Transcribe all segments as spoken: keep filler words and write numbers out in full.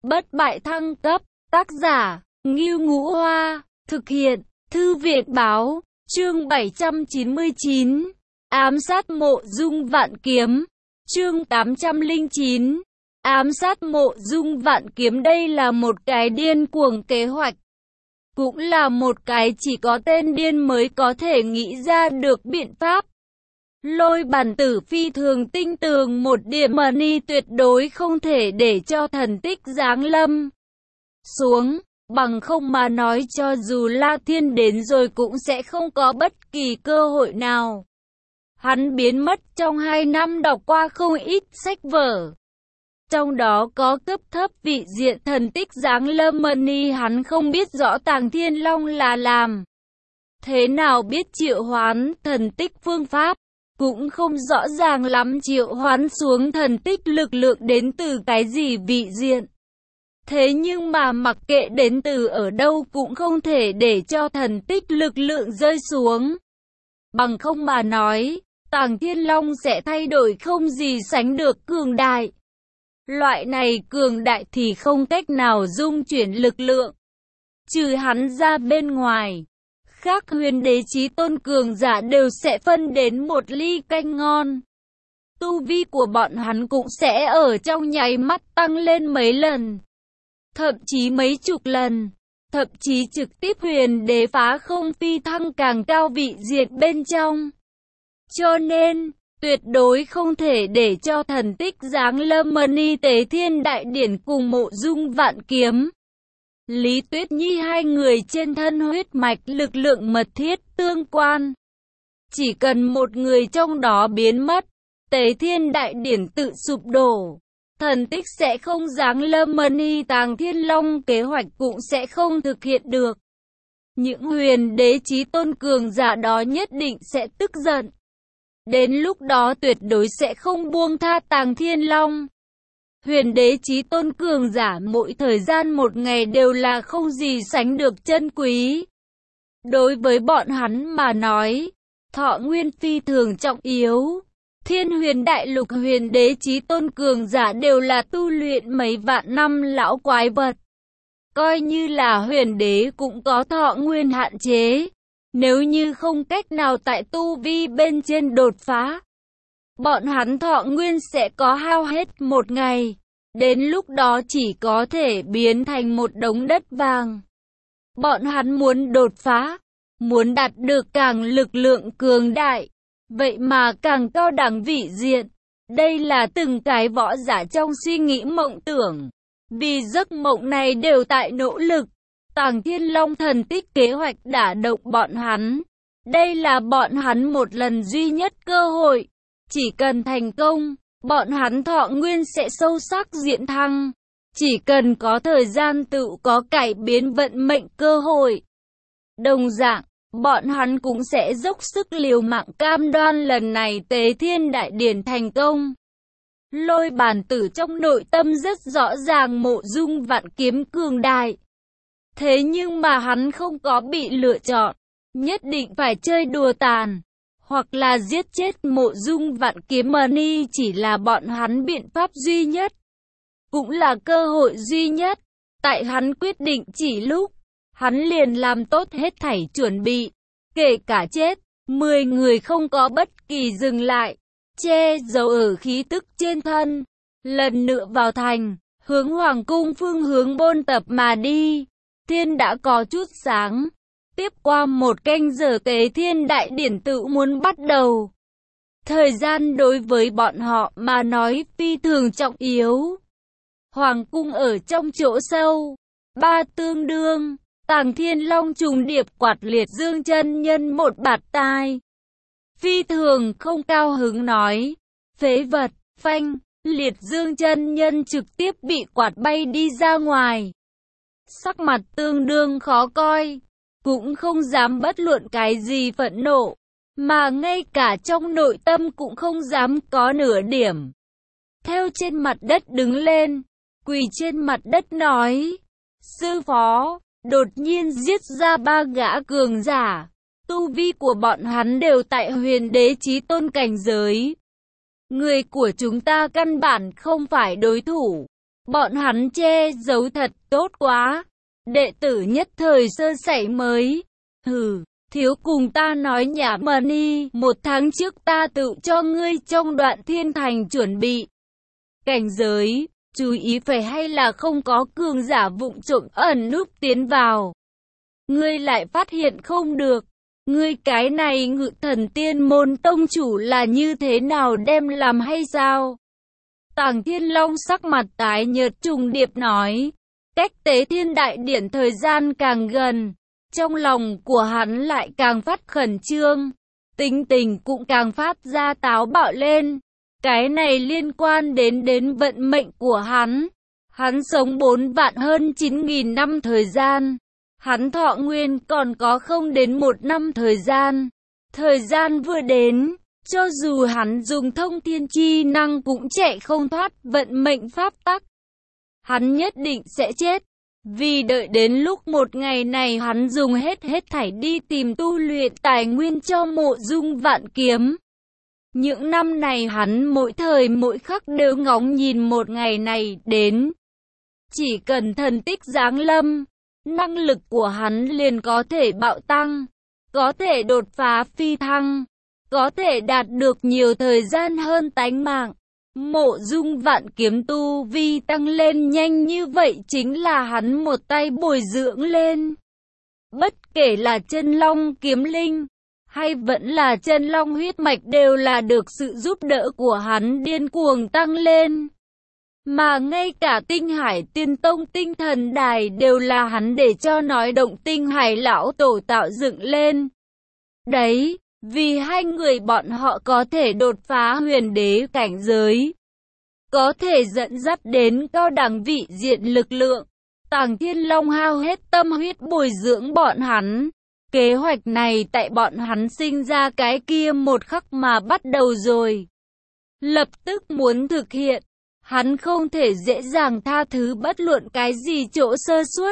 Bất bại thăng cấp, tác giả, Ngưu Ngũ Hoa, thực hiện, Thư viện Báo, chương bảy trăm chín mươi chín, ám sát mộ dung vạn kiếm, chương tám trăm lẻ chín, ám sát mộ dung vạn kiếm. Đây là một cái điên cuồng kế hoạch, cũng là một cái chỉ có tên điên mới có thể nghĩ ra được biện pháp. Lôi Bản Tử phi thường tinh tường một điểm, Money tuyệt đối không thể để cho thần tích giáng lâm xuống, bằng không mà nói cho dù La Thiên đến rồi cũng sẽ không có bất kỳ cơ hội nào. Hắn biến mất trong hai năm, đọc qua không ít sách vở, trong đó có cấp thấp vị diện thần tích giáng lâm. Money hắn không biết rõ Tàng Thiên Long là làm thế nào biết triệu hoán thần tích phương pháp, cũng không rõ ràng lắm triệu hoán xuống thần tích lực lượng đến từ cái gì vị diện. Thế nhưng mà mặc kệ đến từ ở đâu cũng không thể để cho thần tích lực lượng rơi xuống. Bằng không mà nói, Tàng Thiên Long sẽ thay đổi không gì sánh được cường đại. Loại này cường đại thì không cách nào dung chuyển lực lượng. Trừ hắn ra bên ngoài, khác huyền đế chí tôn cường giả đều sẽ phân đến một ly canh ngon. Tu vi của bọn hắn cũng sẽ ở trong nháy mắt tăng lên mấy lần, thậm chí mấy chục lần, thậm chí trực tiếp huyền đế phá không phi thăng càng cao vị diện bên trong. Cho nên, tuyệt đối không thể để cho thần tích giáng lâm. Money Tế Thiên Đại Điển cùng mộ dung vạn kiếm, Lý Tuyết Nhi hai người trên thân huyết mạch lực lượng mật thiết tương quan. Chỉ cần một người trong đó biến mất, Tế Thiên Đại Điển tự sụp đổ, thần tích sẽ không giáng lâm. Money Tàng Thiên Long kế hoạch cũng sẽ không thực hiện được. Những huyền đế chí tôn cường giả đó nhất định sẽ tức giận. Đến lúc đó tuyệt đối sẽ không buông tha Tàng Thiên Long. Huyền đế chí tôn cường giả mỗi thời gian một ngày đều là không gì sánh được chân quý. Đối với bọn hắn mà nói, thọ nguyên phi thường trọng yếu. Thiên huyền đại lục huyền đế chí tôn cường giả đều là tu luyện mấy vạn năm lão quái vật. Coi như là huyền đế cũng có thọ nguyên hạn chế. Nếu như không cách nào tại tu vi bên trên đột phá, bọn hắn thọ nguyên sẽ có hao hết một ngày. Đến lúc đó chỉ có thể biến thành một đống đất vàng. Bọn hắn muốn đột phá, muốn đạt được càng lực lượng cường đại, vậy mà càng cao đẳng vị diện. Đây là từng cái võ giả trong suy nghĩ mộng tưởng. Vì giấc mộng này đều tại nỗ lực. Tàng Thiên Long thần tích kế hoạch đả động bọn hắn. Đây là bọn hắn một lần duy nhất cơ hội. Chỉ cần thành công, bọn hắn thọ nguyên sẽ sâu sắc diễn thăng. Chỉ cần có thời gian tự có cải biến vận mệnh cơ hội. Đồng dạng, bọn hắn cũng sẽ dốc sức liều mạng cam đoan lần này Tế Thiên Đại Điển thành công. Lôi Bản Tử trong nội tâm rất rõ ràng mộ dung vạn kiếm cường đại. Thế nhưng mà hắn không có bị lựa chọn, nhất định phải chơi đùa tàn, hoặc là giết chết mộ dung vạn kiếm. Money chỉ là bọn hắn biện pháp duy nhất, cũng là cơ hội duy nhất. Tại hắn quyết định chỉ lúc, hắn liền làm tốt hết thảy chuẩn bị, kể cả chết. Mười người không có bất kỳ dừng lại, che giấu ở khí tức trên thân, lần nữa vào thành, hướng hoàng cung phương hướng bôn tập mà đi. Thiên đã có chút sáng. Tiếp qua một canh giờ Tế Thiên Đại Điển tự muốn bắt đầu. Thời gian đối với bọn họ mà nói phi thường trọng yếu. Hoàng cung ở trong chỗ sâu. Ba tương đương. Tàng Thiên Long trùng điệp quạt Liệt Dương chân nhân một bạt tai. Phi thường không cao hứng nói. Phế vật, phanh. Liệt Dương chân nhân trực tiếp bị quạt bay đi ra ngoài. Sắc mặt tương đương khó coi, cũng không dám bất luận cái gì phẫn nộ, mà ngay cả trong nội tâm cũng không dám có nửa điểm. Theo trên mặt đất đứng lên, quỳ trên mặt đất nói, sư phó, đột nhiên giết ra ba gã cường giả, tu vi của bọn hắn đều tại huyền đế chí tôn cảnh giới. Người của chúng ta căn bản không phải đối thủ. Bọn hắn che giấu thật tốt quá. Đệ tử nhất thời sơ sẩy mới. Hừ, thiếu cùng ta nói nhảm mà đi. Một tháng trước ta tự cho ngươi trong Đoạn Thiên Thành chuẩn bị cảnh giới. Chú ý phải hay là không có cường giả vụng trộm ẩn núp tiến vào. Ngươi lại phát hiện không được. Ngươi cái này Ngự Thần Tiên Môn tông chủ là như thế nào đem làm hay sao? Tàng Thiên Long sắc mặt tái nhợt trùng điệp nói. Cách Tế Thiên Đại Điển thời gian càng gần, trong lòng của hắn lại càng phát khẩn trương, tính tình cũng càng phát ra táo bạo lên. Cái này liên quan đến đến vận mệnh của hắn. Hắn sống bốn vạn hơn chín nghìn năm thời gian. Hắn thọ nguyên còn có không đến một năm thời gian. Thời gian vừa đến, cho dù hắn dùng thông thiên chi năng cũng chạy không thoát vận mệnh pháp tắc. Hắn nhất định sẽ chết. Vì đợi đến lúc một ngày này hắn dùng hết hết thảy đi tìm tu luyện tài nguyên cho Mộ Dung Vạn Kiếm. Những năm này hắn mỗi thời mỗi khắc đều ngóng nhìn một ngày này đến. Chỉ cần thần tích giáng lâm, năng lực của hắn liền có thể bạo tăng, có thể đột phá phi thăng, có thể đạt được nhiều thời gian hơn tánh mạng. Mộ Dung Vạn Kiếm tu vi tăng lên nhanh như vậy chính là hắn một tay bồi dưỡng lên. Bất kể là Chân Long kiếm linh, hay vẫn là Chân Long huyết mạch đều là được sự giúp đỡ của hắn điên cuồng tăng lên. Mà ngay cả Tinh Hải Tiên Tông tinh thần đài đều là hắn để cho nói động Tinh Hải lão tổ tạo dựng lên. Đấy, vì hai người bọn họ có thể đột phá huyền đế cảnh giới, có thể dẫn dắt đến cao đẳng vị diện lực lượng. Tàng Thiên Long hao hết tâm huyết bồi dưỡng bọn hắn. Kế hoạch này tại bọn hắn sinh ra cái kia một khắc mà bắt đầu rồi. Lập tức muốn thực hiện, hắn không thể dễ dàng tha thứ bất luận cái gì chỗ sơ suất.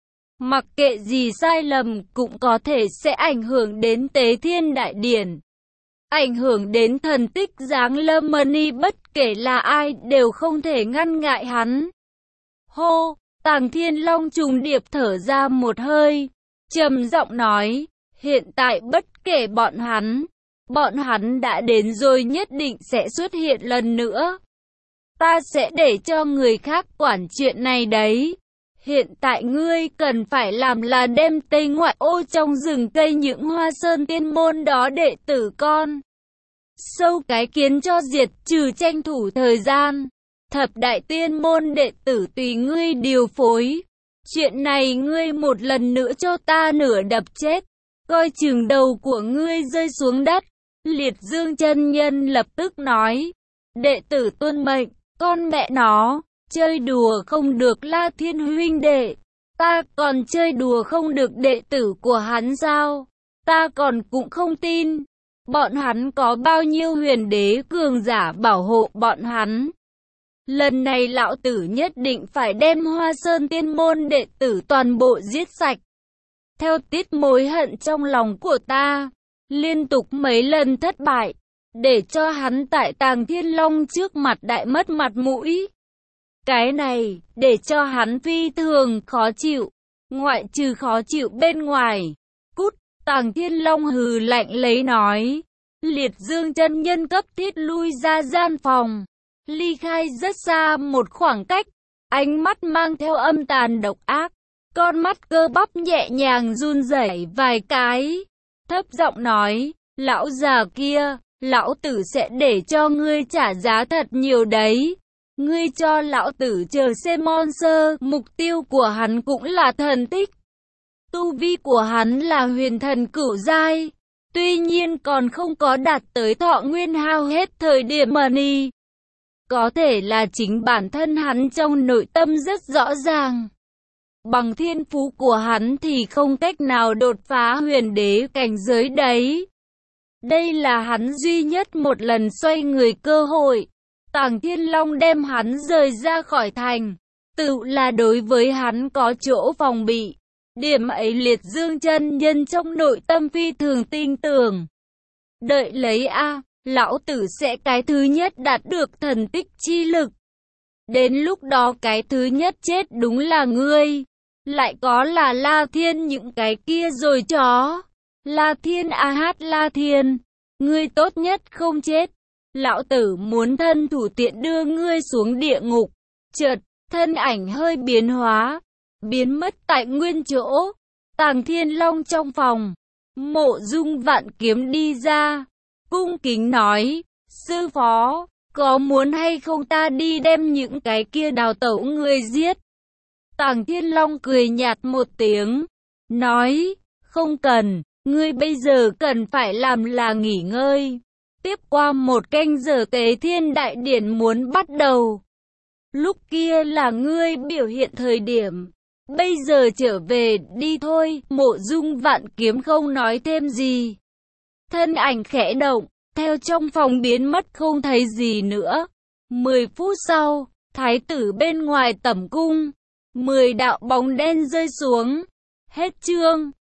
Mặc kệ gì sai lầm cũng có thể sẽ ảnh hưởng đến Tế Thiên Đại Điển, ảnh hưởng đến thần tích giáng lâm mani, bất kể là ai đều không thể ngăn ngại hắn. Hô, Tàng Thiên Long trùng điệp thở ra một hơi, trầm giọng nói, hiện tại bất kể bọn hắn, bọn hắn đã đến rồi nhất định sẽ xuất hiện lần nữa. Ta sẽ để cho người khác quản chuyện này đấy. Hiện tại ngươi cần phải làm là đem Tây Ngoại ô trong rừng cây những Hoa Sơn Tiên Môn đó đệ tử con sâu cái kiến cho diệt trừ, tranh thủ thời gian. Thập Đại Tiên Môn đệ tử tùy ngươi điều phối. Chuyện này ngươi một lần nữa cho ta nửa đập chết, coi chừng đầu của ngươi rơi xuống đất. Liệt Dương chân nhân lập tức nói, đệ tử tuân mệnh. Con mẹ nó, chơi đùa không được La Thiên huynh đệ, ta còn chơi đùa không được đệ tử của hắn sao? Ta còn cũng không tin, bọn hắn có bao nhiêu huyền đế cường giả bảo hộ bọn hắn. Lần này lão tử nhất định phải đem Hoa Sơn Tiên Môn đệ tử toàn bộ giết sạch. Theo tiết mối hận trong lòng của ta, liên tục mấy lần thất bại, để cho hắn tại Tàng Thiên Long trước mặt đại mất mặt mũi. Cái này, để cho hắn phi thường khó chịu, ngoại trừ khó chịu bên ngoài. Cút, Tàng Thiên Long hừ lạnh lấy nói. Liệt Dương chân nhân cấp thiết lui ra gian phòng, ly khai rất xa một khoảng cách, ánh mắt mang theo âm tàn độc ác, con mắt cơ bắp nhẹ nhàng run rẩy vài cái, thấp giọng nói, lão già kia, lão tử sẽ để cho ngươi trả giá thật nhiều đấy. Ngươi cho lão tử chờ xem monster, mục tiêu của hắn cũng là thần tích. Tu vi của hắn là huyền thần cửu giai, tuy nhiên còn không có đạt tới thọ nguyên hao hết thời điểm money. Có thể là chính bản thân hắn trong nội tâm rất rõ ràng. Bằng thiên phú của hắn thì không cách nào đột phá huyền đế cảnh giới đấy. Đây là hắn duy nhất một lần xoay người cơ hội. Tàng Thiên Long đem hắn rời ra khỏi thành, tự là đối với hắn có chỗ phòng bị. Điểm ấy Liệt Dương chân nhân trong nội tâm phi thường tin tưởng. Đợi lấy a, lão tử sẽ cái thứ nhất đạt được thần tích chi lực. Đến lúc đó cái thứ nhất chết đúng là ngươi. Lại có là La Thiên những cái kia rồi chó. La Thiên a hát La Thiên, ngươi tốt nhất không chết. Lão tử muốn thân thủ tiện đưa ngươi xuống địa ngục. Chợt, thân ảnh hơi biến hóa, biến mất tại nguyên chỗ. Tàng Thiên Long trong phòng, Mộ Dung Vạn Kiếm đi ra, cung kính nói, sư phó, có muốn hay không ta đi đem những cái kia đào tẩu người giết? Tàng Thiên Long cười nhạt một tiếng, nói, không cần, ngươi bây giờ cần phải làm là nghỉ ngơi. Tiếp qua một canh giờ Tế Thiên Đại Điển muốn bắt đầu. Lúc kia là ngươi biểu hiện thời điểm. Bây giờ trở về đi thôi. Mộ Dung Vạn Kiếm không nói thêm gì. Thân ảnh khẽ động, theo trong phòng biến mất không thấy gì nữa. Mười phút sau, thái tử bên ngoài tẩm cung. Mười đạo bóng đen rơi xuống. Hết chương.